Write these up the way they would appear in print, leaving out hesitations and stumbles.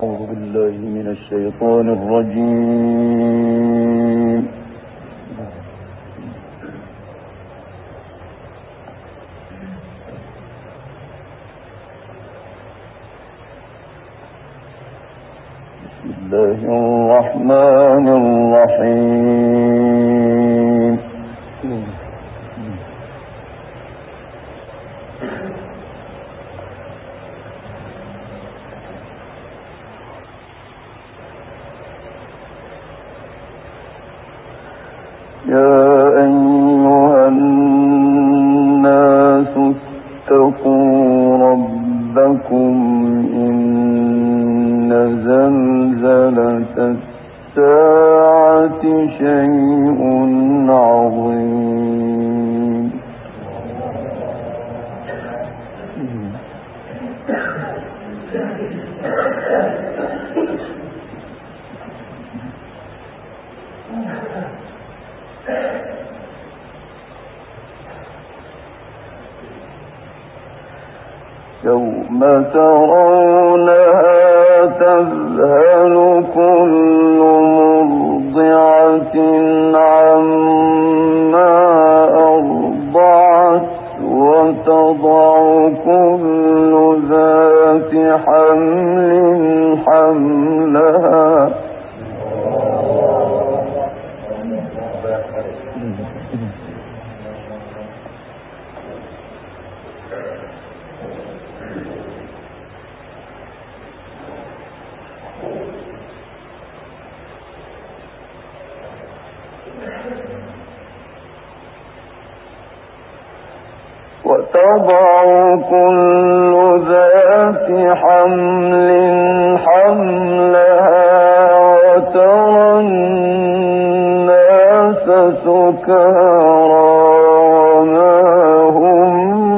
أعوذ بالله من الشيطان الرجيم. بسم الله الرحمن الرحيم. يا أيها الناس اتقوا ربكم إن زلزلة الساعة شيء عظيم. يوم ترونها تذهل كل مرضعة عما أرضعت وتضع كل ذات حمل حملها وتضع كل ذات حمل حملها وترى الناس سكارى وما هم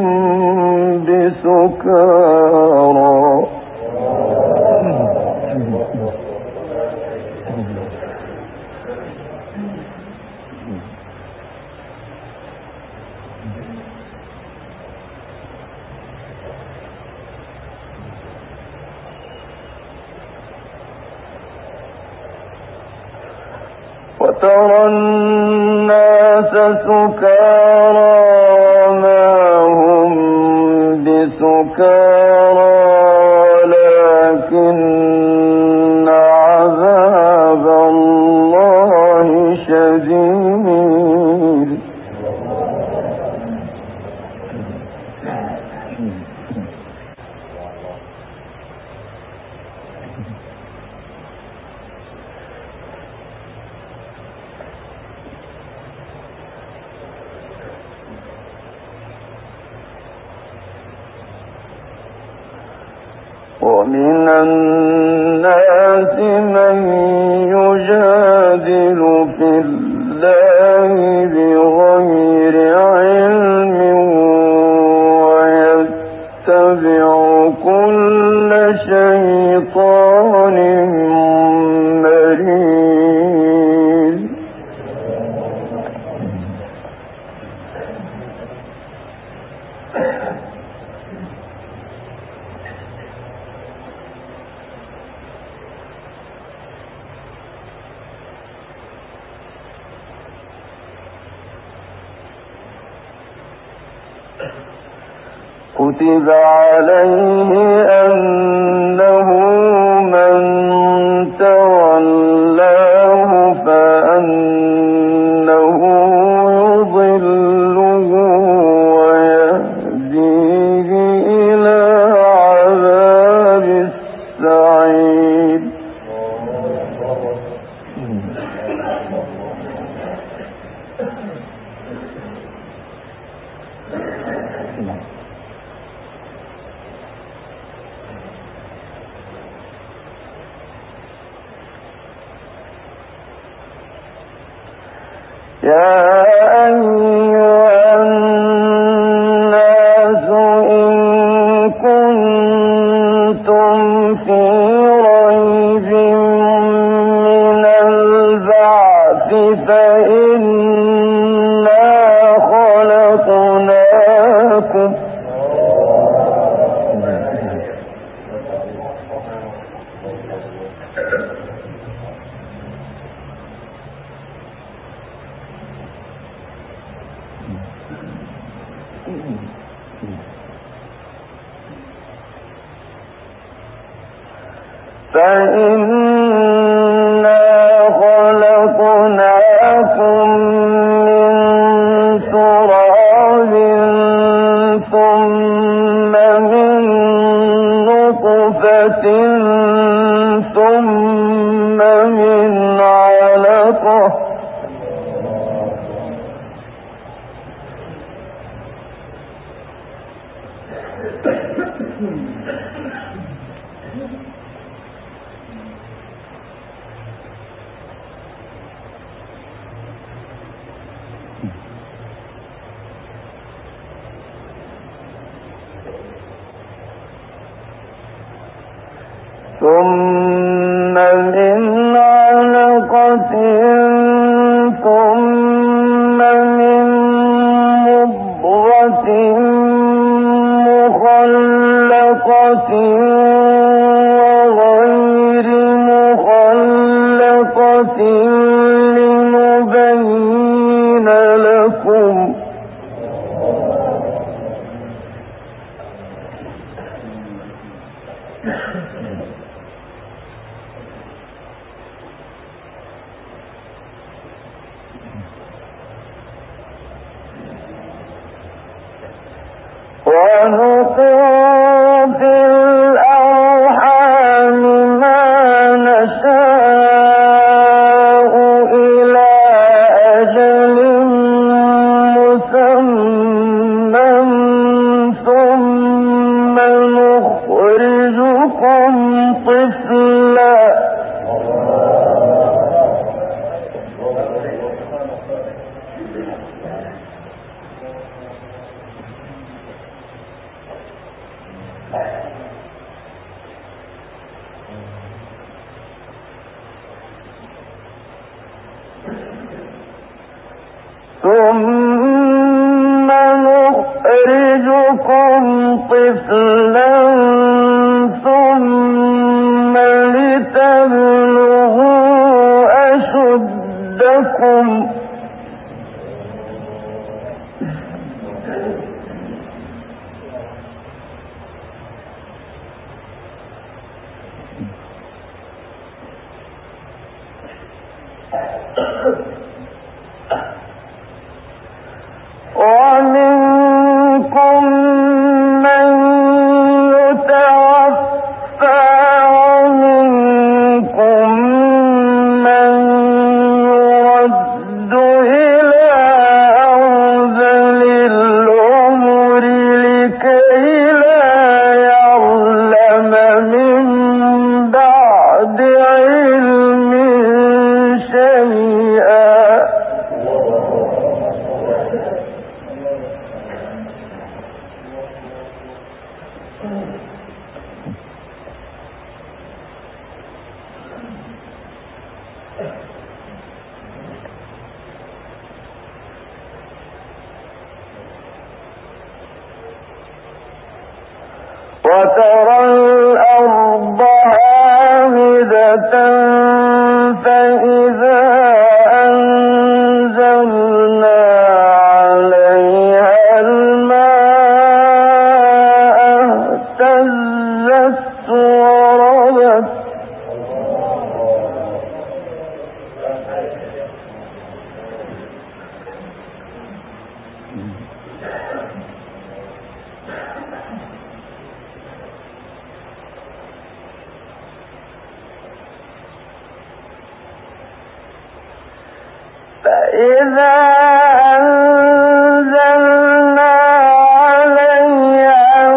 بسكارى وترى الناس سكارى وما هم بسكارى ولكن عذاب الله شديد. ومن الناس من يجادل في الله بغير علم ويتبع كل شيطان مريد. كتب عليه أنه من تولاه فأنه يضله ويهديه إلى عذاب السعير. يا أيها الناس إن كنتم في ريب من البعث فإنا خلقناكم فإنا خلقناكم من تراب ثم من نطفة ثم من علقة ثم من علقة ثم من مضغة مخلقة وغير مخلقة لنبين لكم ونقر في الأرحام ما نشاء إلى أجل مسمى ثم نخرجكم طفلا ثم نخرجكم طفلا ثم لتبلغوا أشدكم ومنكم من يتوفى ومنكم من يرد إلى أرذل العمر لكي لا يعلم من بعد علم شيئا وترى الأرض هامدة فإذا أنزلنا عليها الماء اهتزت وربت فإذا أنزلنا عليها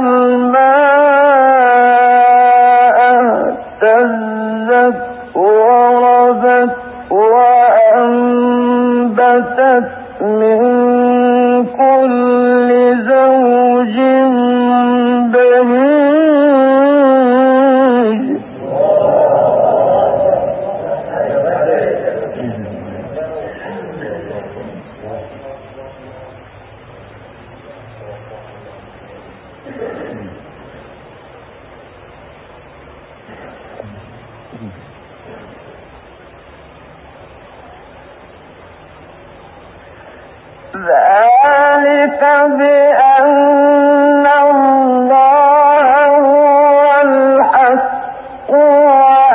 الماء اهتزت وربت وأنبتت من كل زوج بهيج ذلك بأن الله هو الحق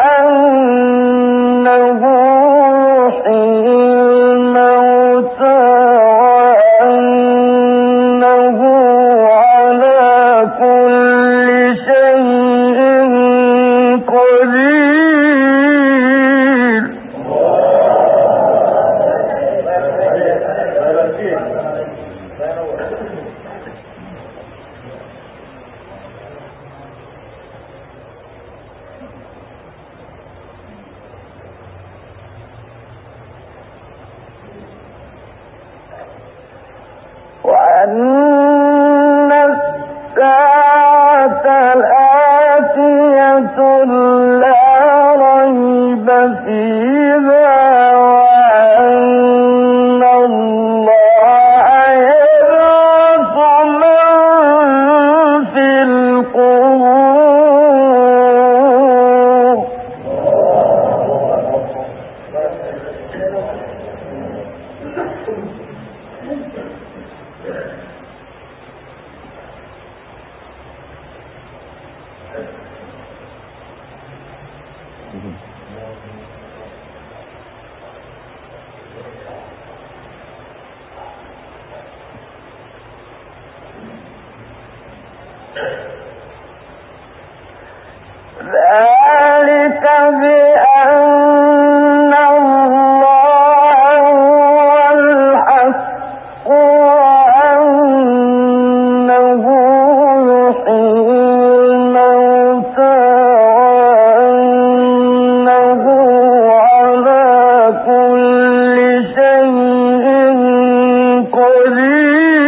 ذلك بأن الله هو الحق وأنه يحيي الموتى وأنه على كل شيء قدير.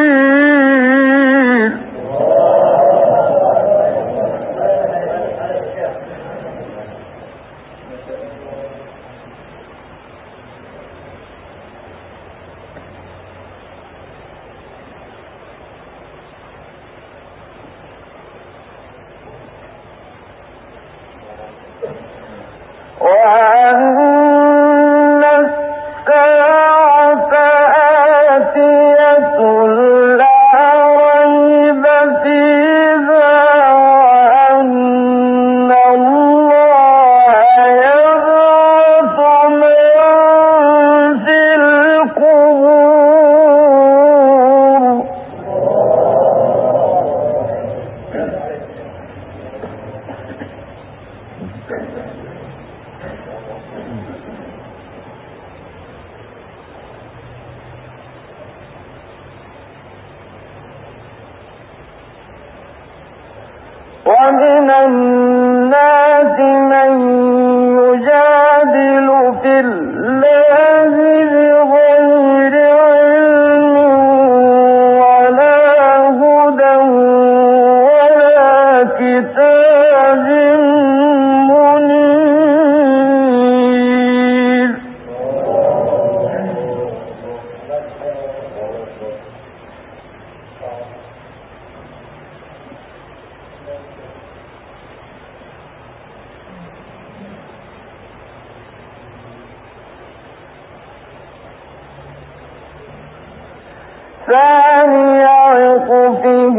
وأن الساعة آتية لا ريب فيها وأن الله يبعث من في القبور. ومن الناس من يجادل في الله بغير علم ولا هدى ولا كتاب منير. ثاني عطفه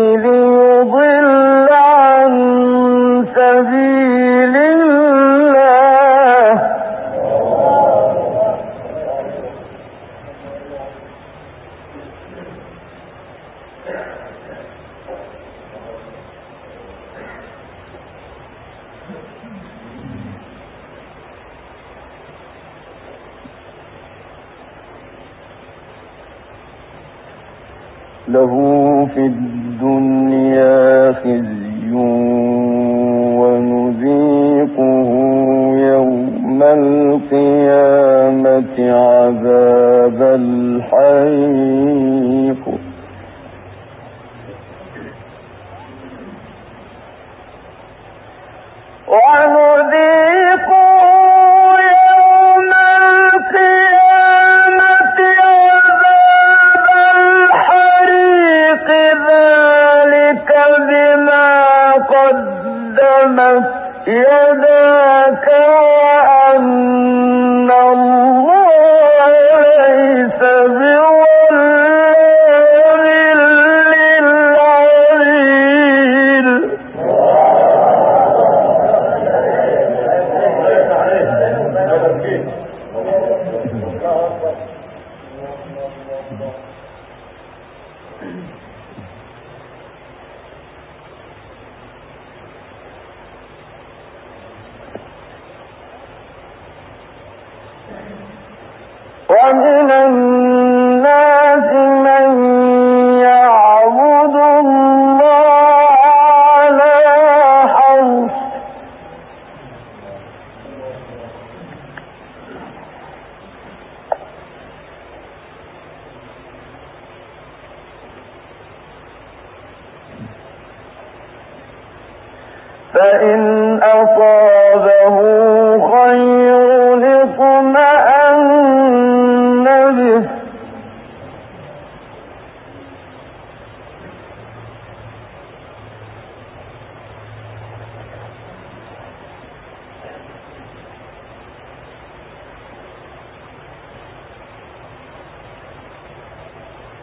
ليضل عن سبيل الله. له في الدنيا خزي ونذيقه يوم القيامة عذاب الحريق. يداك وأن الله ليس بظلام للعبيد. ومن الناس من يعبد الله على حرف فإن أصابه خير اطمأن به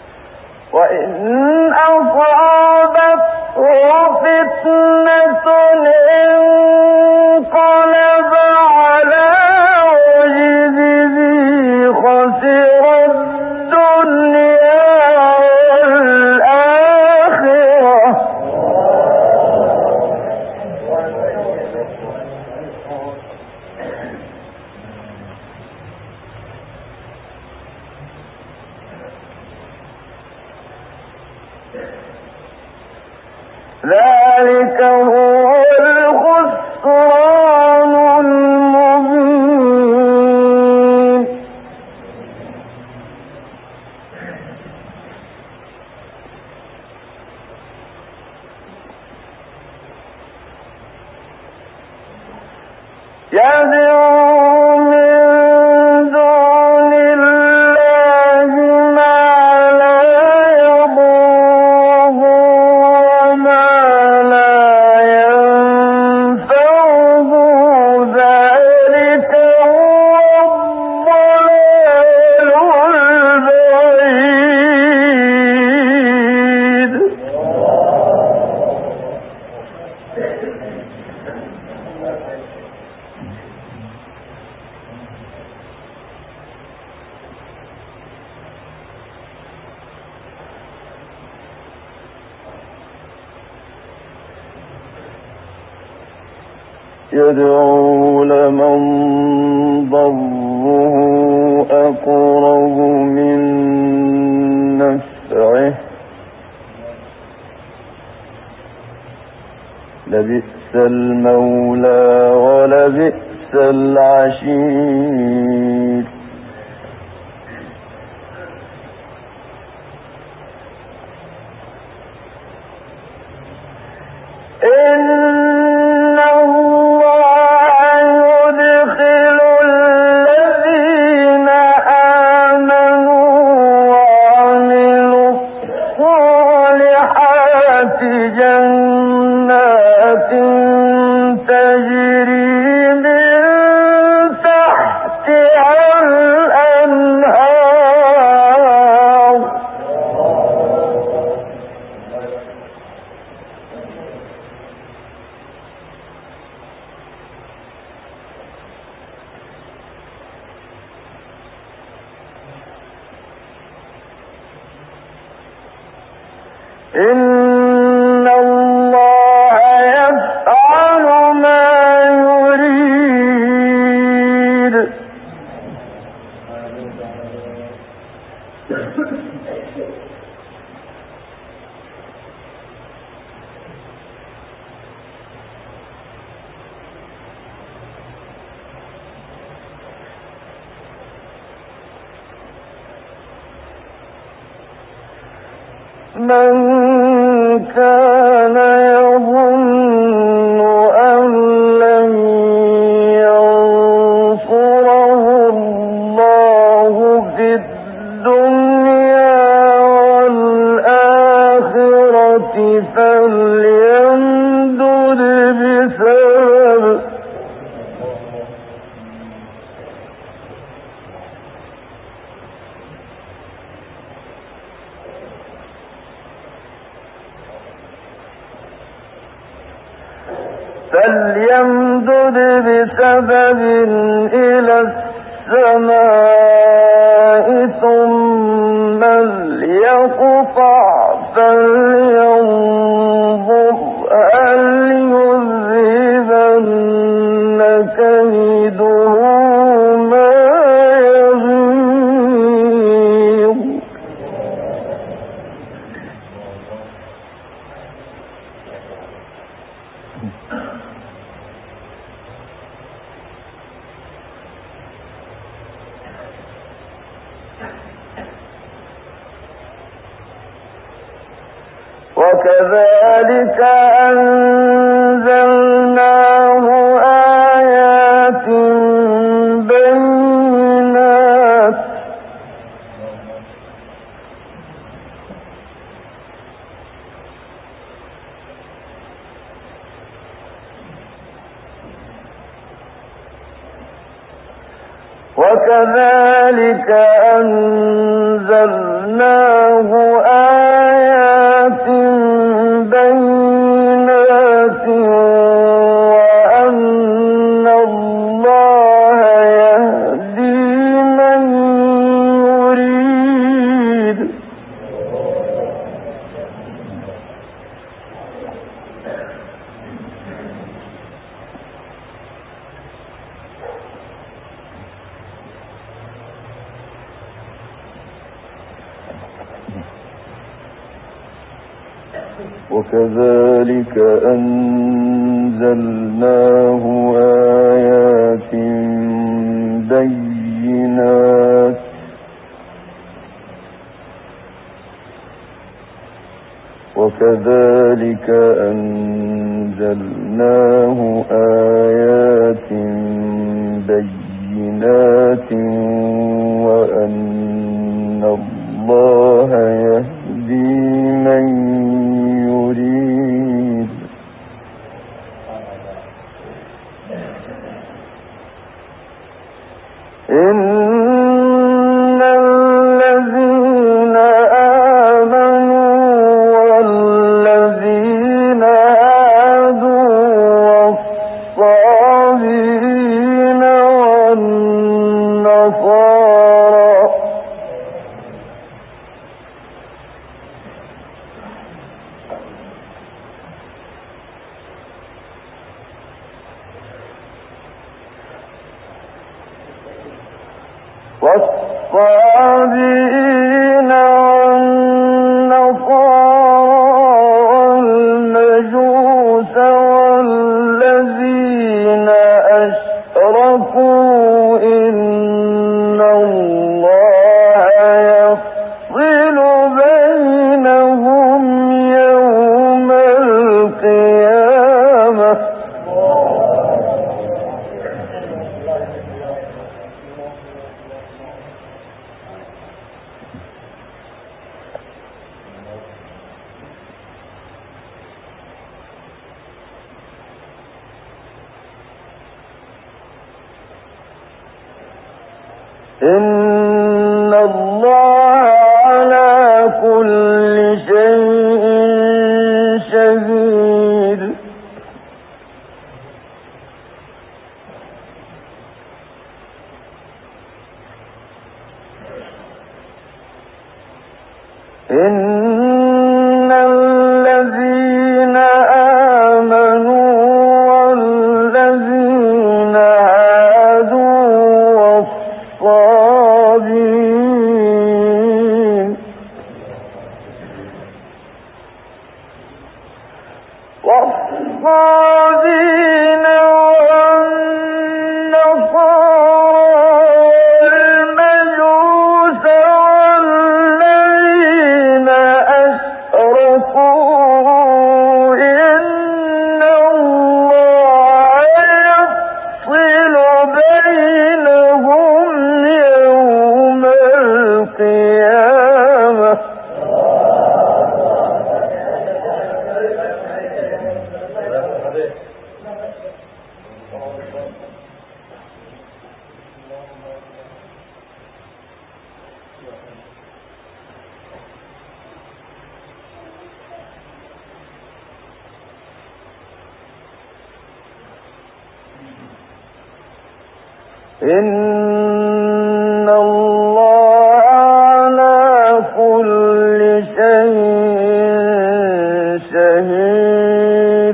وإن أصابته فتنة يدعو لمن ضره أقرب من نفعه لبئس المولى ولبئس العشير إن الله يفعل ما يريد من كان يظن أن لن ينصره الله في الدنيا والآخرة فليمدد بسبب إلى السماء ثم ليقطع فلينظر هل يذهبن كيده ما يغيظ وكذلك أنزلناه آيات بينات وأن الله يهدي من يريد وكذلك أنزلناه آيات بينات وكذلك أنزلناه آيات آيَاتٍ وَأَنَّ اللَّهَ يَهْدِي مَن يُرِيدُ إِنَّ الَّذِينَ آمَنُوا وَالَّذِينَ هَادُوا وَالصَّابِئِينَ والنصارى والمجوس والذين أشركوا إن الله يفصل بينهم يوم القيامة إن الله على كل شيء شهيد إن الذين آمنوا والذين هادوا والصابئين والمجوس والذين أشركوا إن الله يفصل بينهم يوم القيامة إن الله على كل شيء شهيد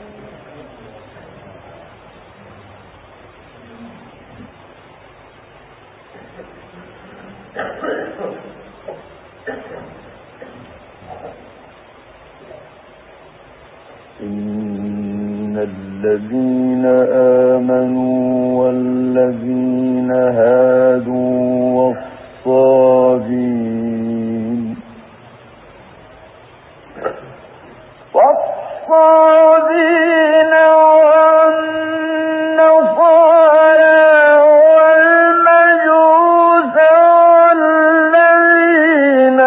إن الذين آمنوا والذين هادوا والصابئين والنصارى والمجوس والذين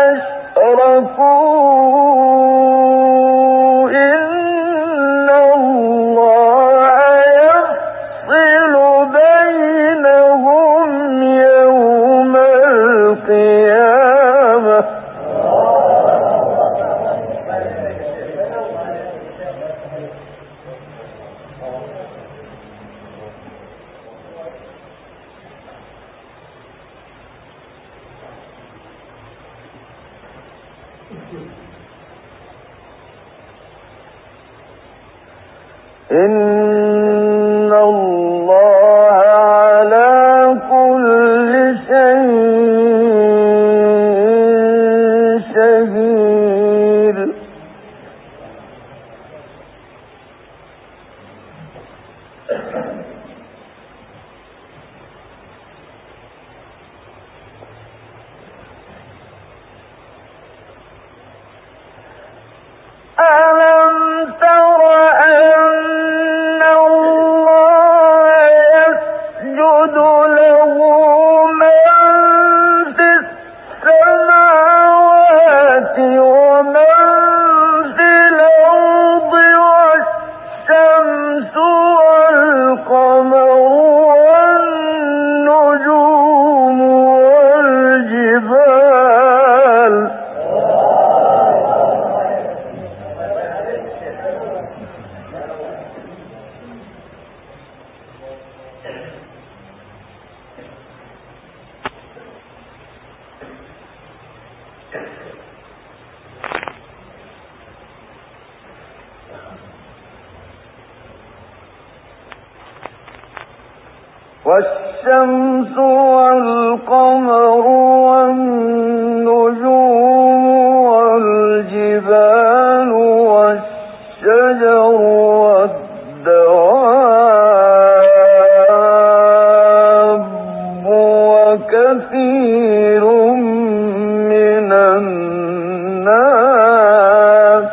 أشركوا إن الله يفصل بينهم يوم القيامة إن الله على كل شيء شهيد ألم تر أن الله يسجد له والشمس والقمر والنجوم والجبال والشجر والدواب وكثير من الناس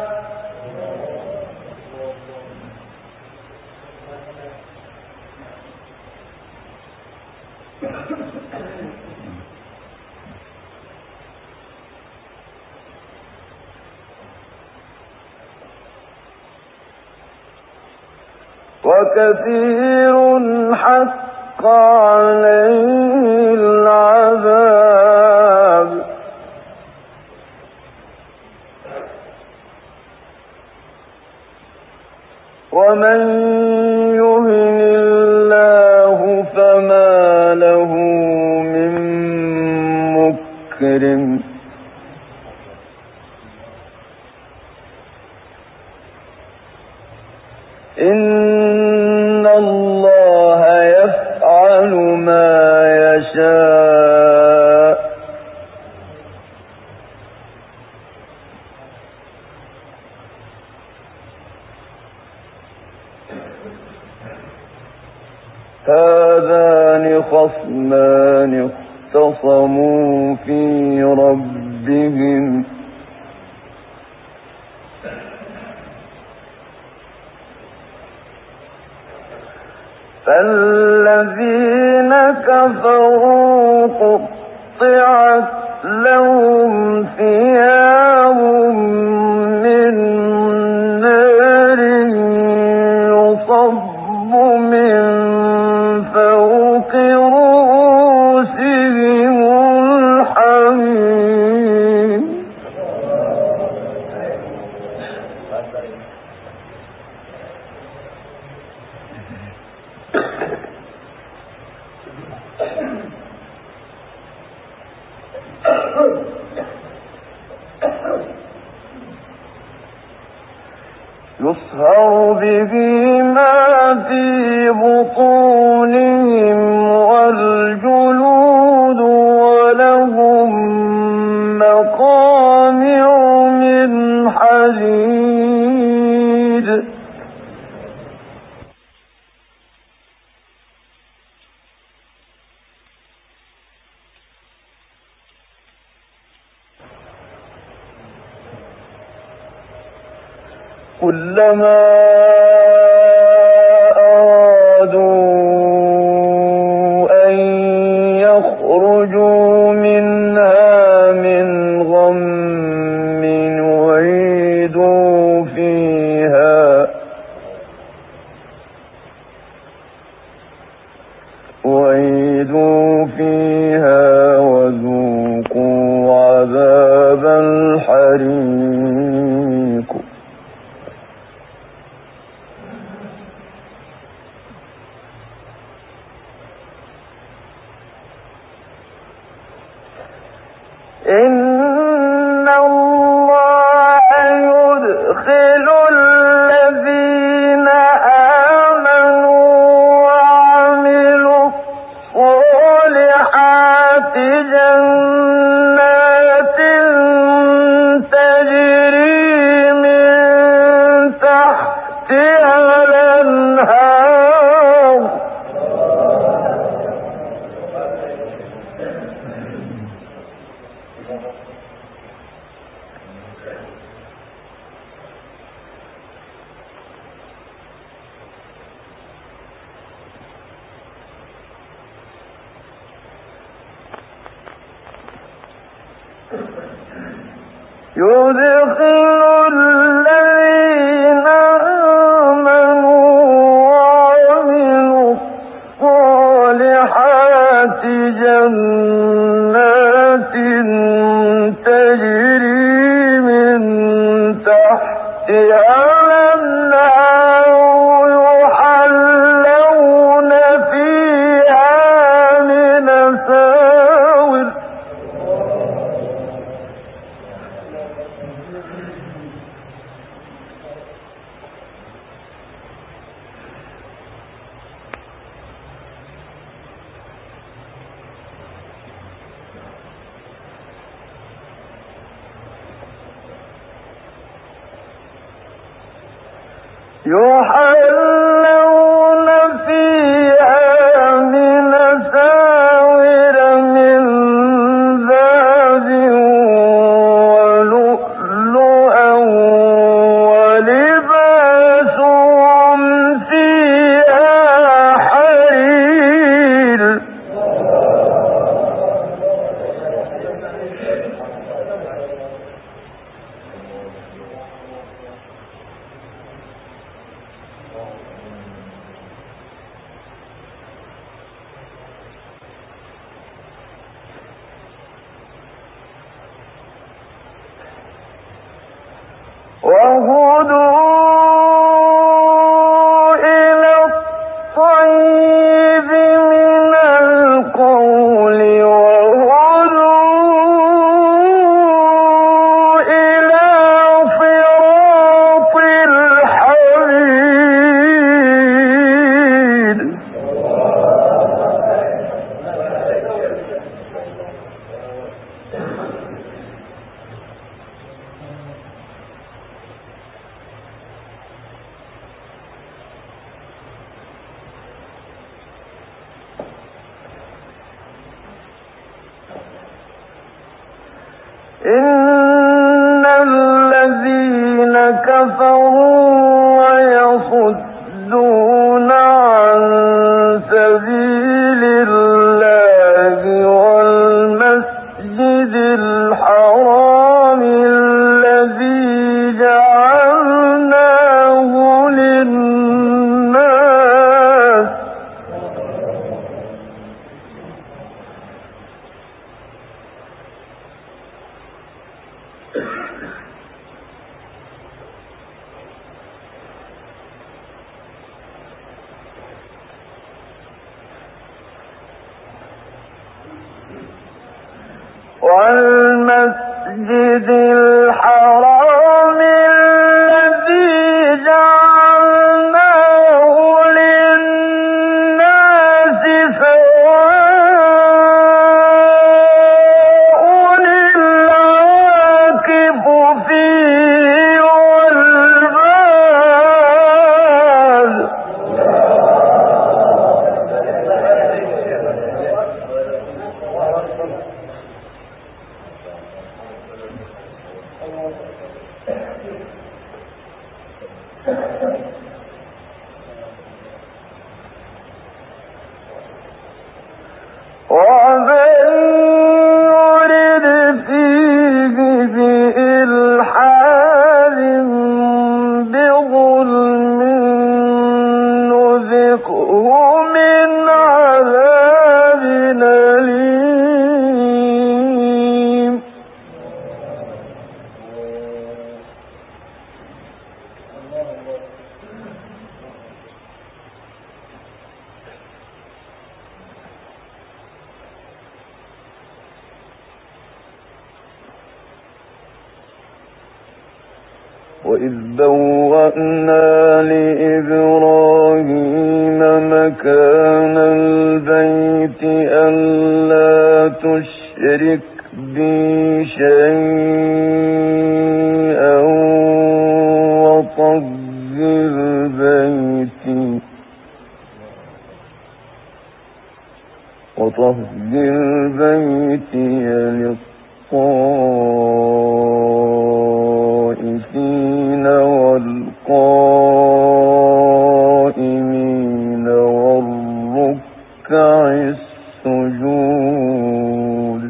وكثير حق عليه العذاب ومن يهن الله فما له من مكرم إن الله يفعل ما يشاء هذان خصمان اختصموا في ربهم فالذين كفروا قطعت لهم ثياب من نار يصب من فوق رؤوسهم الحميم يصهر به ما في بطونهم والجلود ولهم مقامع من حديد كلما أرادوا أن يخرجوا منها من غم أعيدوا فيها وذوقوا عذاب الحريق إن الله يدخل الذين آمنوا وعملوا الصالحات جنات تجري من تحتها الأنهار يدخل الذين آمنوا يحلون فيها من أساور من ذهب ولؤلؤا ولباسهم فيها حرير. وهدوا إلى الطيب من القول وهدوا إلى صراط الحميد. إن الذين كفروا ويصدون عن سبيل الله والمسجد الحرام الذي جعلناه للناس والمسجد الحرام الذي جعلناه للناس سواء العاكف فيه والباد. ومن يرد فيه بإلحاد بظلم نذقه من عذاب أليم. وإذ بوأنا لإبراهيم مكان البيت ألا تشرك بي شيئا وطهر بيتي للطائفين والقائمين والركع السجود.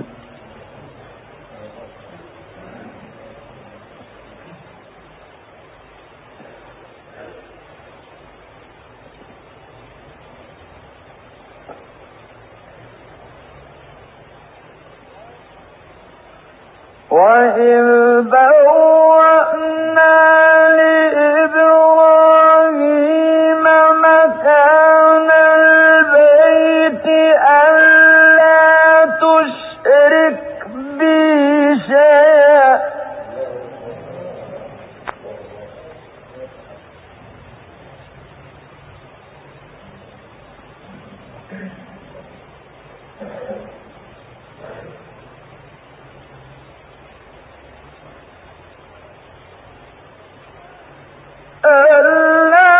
وإذ بوأنا لإبراهيم مكان البيت ألا تشرك بي شيئا ألا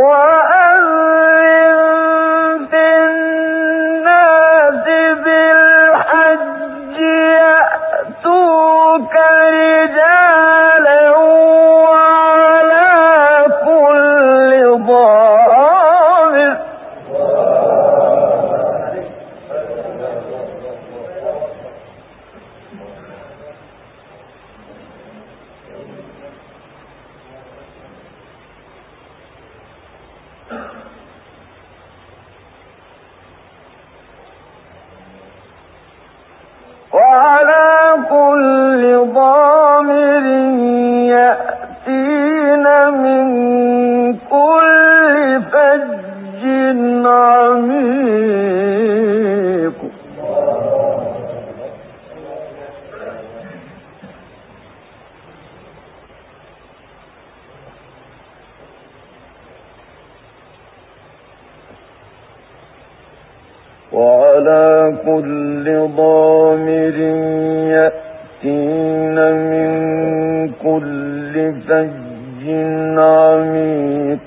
وعلى كل ضامر يأتين من كل فج عميق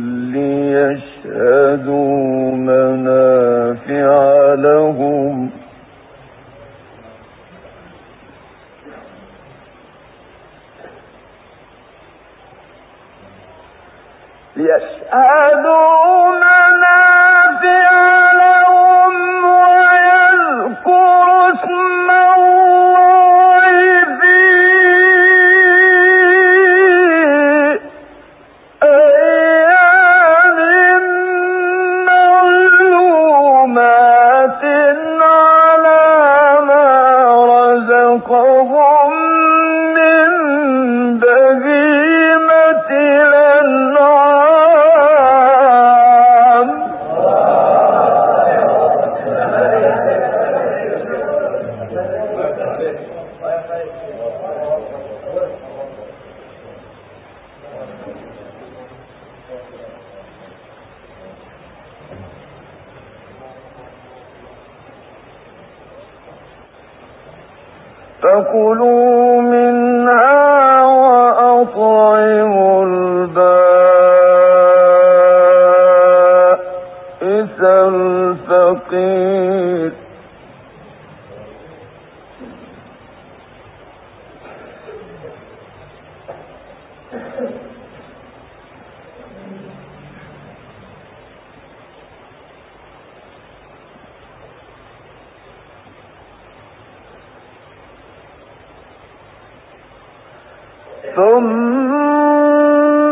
ليشهدوا منافع لهم ويذكروا اسم الله في أيام معلومات على ما رزقهم من بهيمة الأنعام. فكلوا منها وأطعموا البائس الفقير. ثم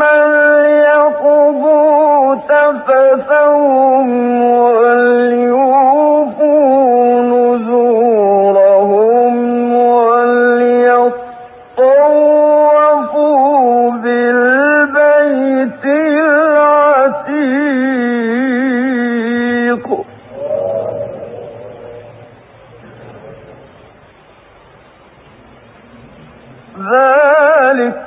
ليقضوا تفثهم وليوفوا نذورهم وليطوفوا بالبيت العتيق. ذلك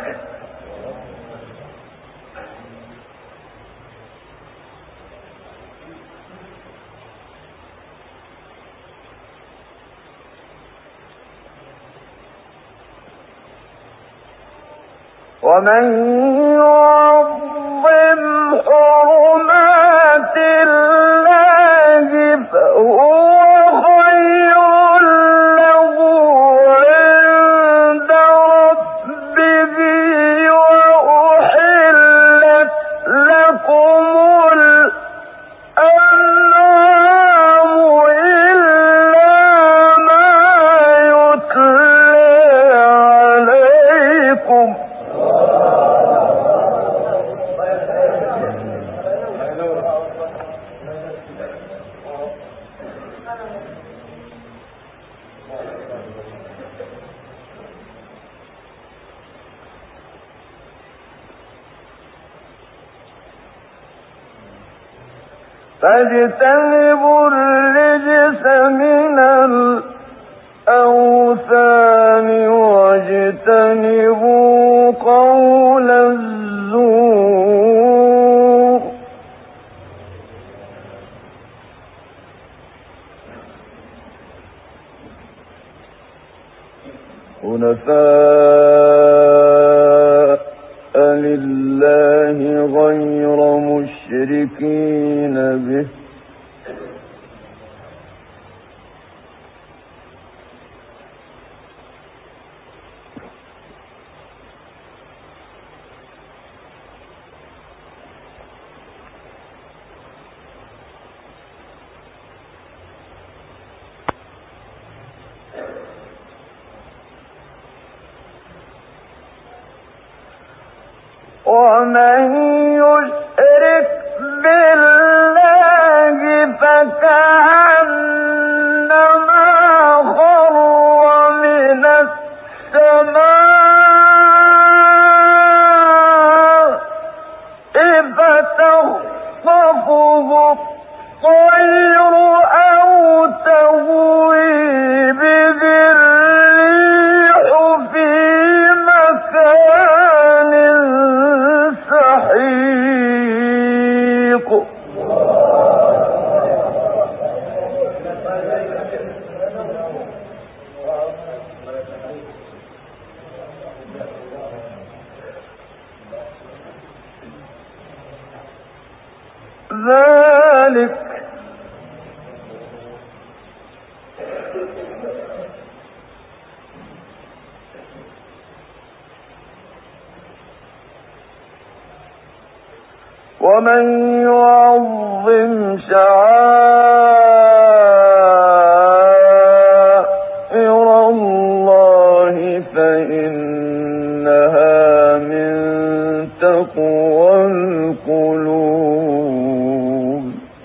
ومن يعظم حرمات الله فهو خير له عند ربه وأحلت لكم الأنعام إلا ما يتلى عليكم. فاجتنبوا الرجس من الأوثان واجتنبوا قول الزور. حنفاء لله غير مشركين مشركين به ومن يشرك بالله فكأنما خر من السماء فتخطفه الطير أو تهوي به الريح في مكان سحيق ذلك ومن يعظم شعائر الله فإنها من تقوى القلوب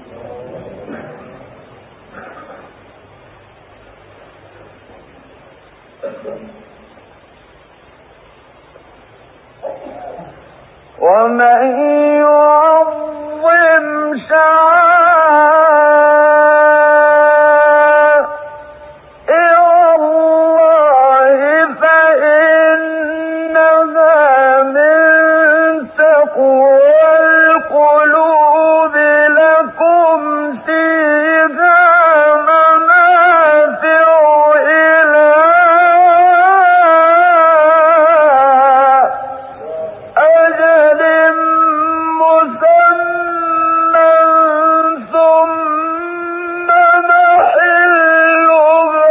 ومن يعظم شعائر الله فإنها من تقوى القلوب لكم فيها منافع إلى أجل مسمى ثم محلها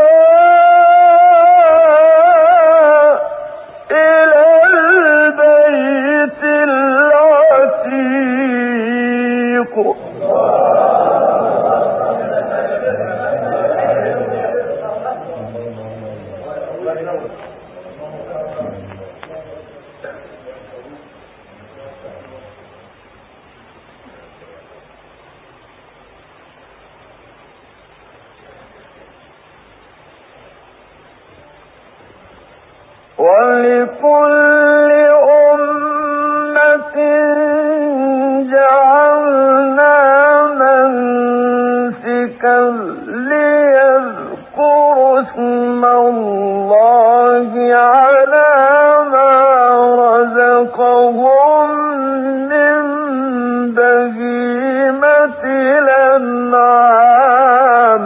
إلى البيت العتيق ولكل أمة جعلنا منسكا ليذكروا اسم الله على ما رزقهم من بهيمة الأنعام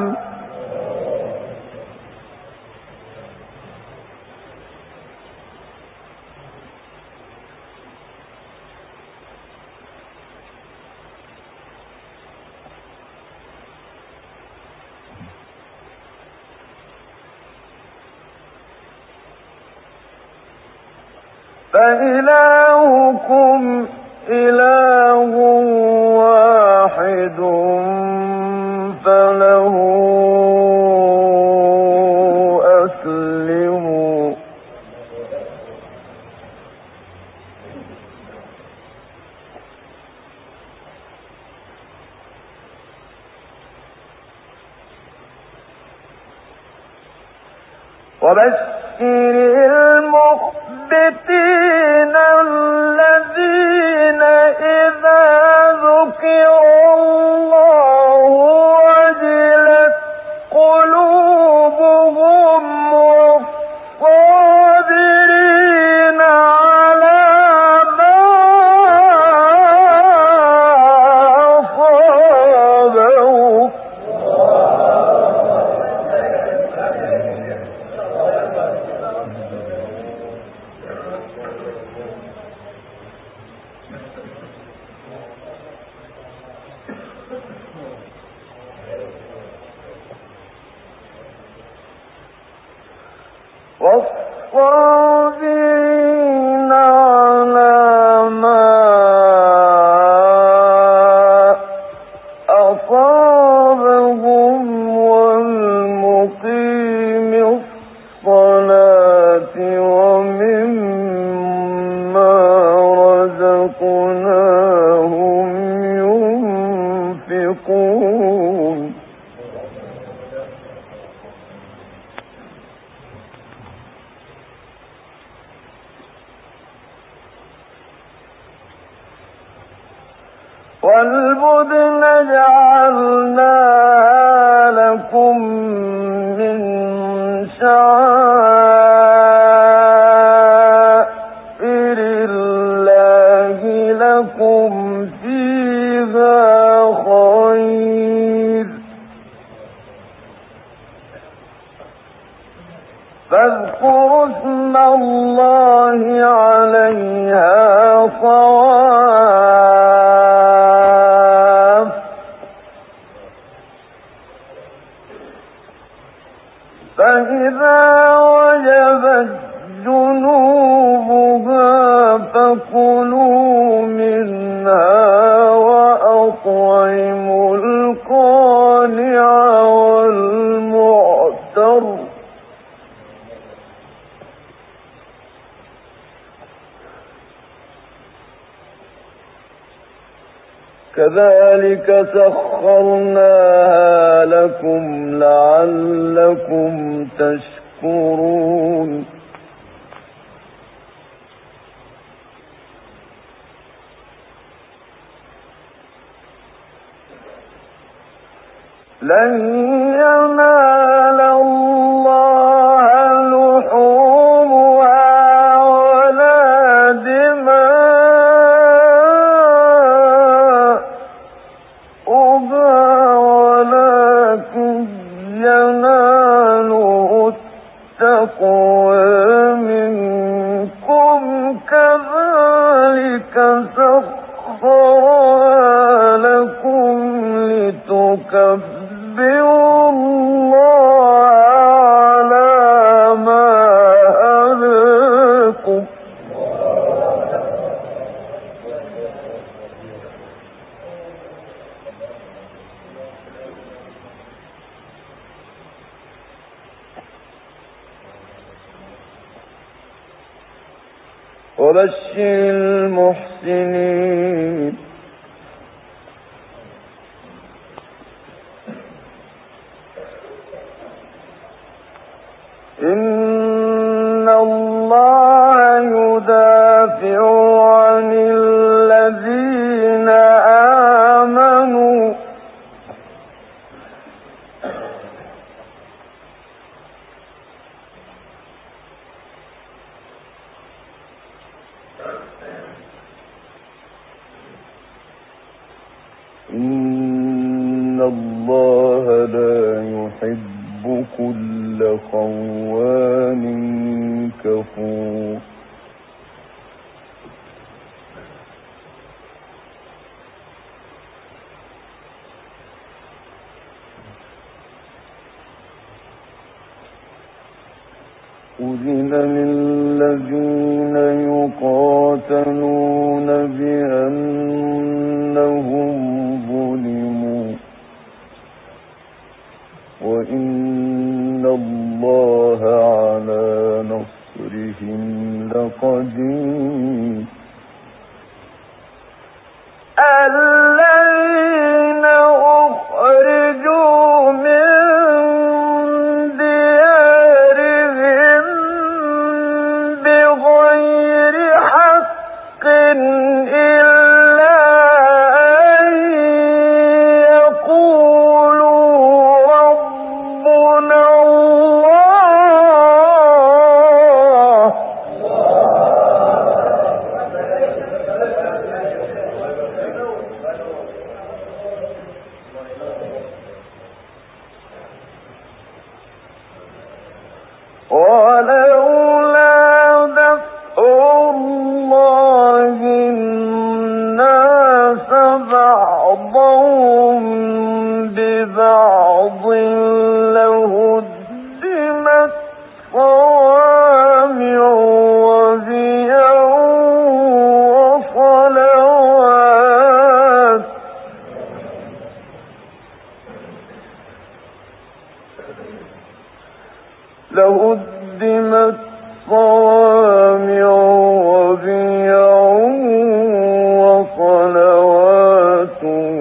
فإلهكم إله واحد فله أسلموا وبشر المخبتين الذين إذا ذكر الله وجلت قلوبهم والصابرين على ما أصابهم والصابرين على ما أصابهم والمقيم الصلاة ومما رزقناهم ينفقون والبدن جعلناها لكم من شعائر الله لكم فيها خير فاذكروا اسم الله عليها صواف فإذا وجبت جنوبها فكلوا منها وأطعموا القانع والمعتر كذلك سخرناها لكم لعلكم تشكرون لن ينال الله لحومها ولا دماؤها ولكن يناله التقوى منكم كذلك سخرها لكم لتكبروا الله على ما هداكم وبشر المحسنين إن الله يدافع عن الذين آمنوا إن الله لا يحب كل خوان كفور أذن للذين يقاتلون بأنهم ظلموا وإن الله على نصرهم لقدير الذين أخرجوا من ديارهم بغير حق إلا أن يقولوا ربنا الله ولولا دفع الله الناس بعضهم ببعض لهدمت صوامع وبيع وصلوات لهدمت صوامع وبيع وصلوات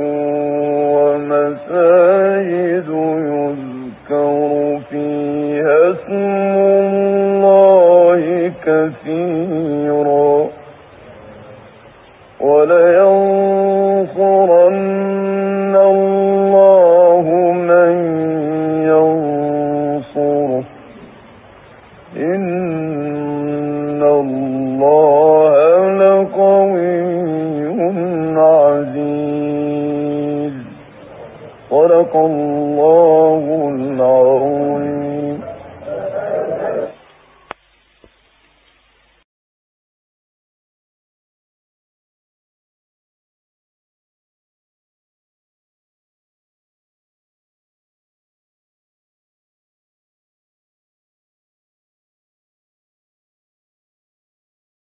ومساجد يذكر فيها اسم الله كثيرا ولينصرن الله من ينصره إن الله لقوي عزيز. صدق الله.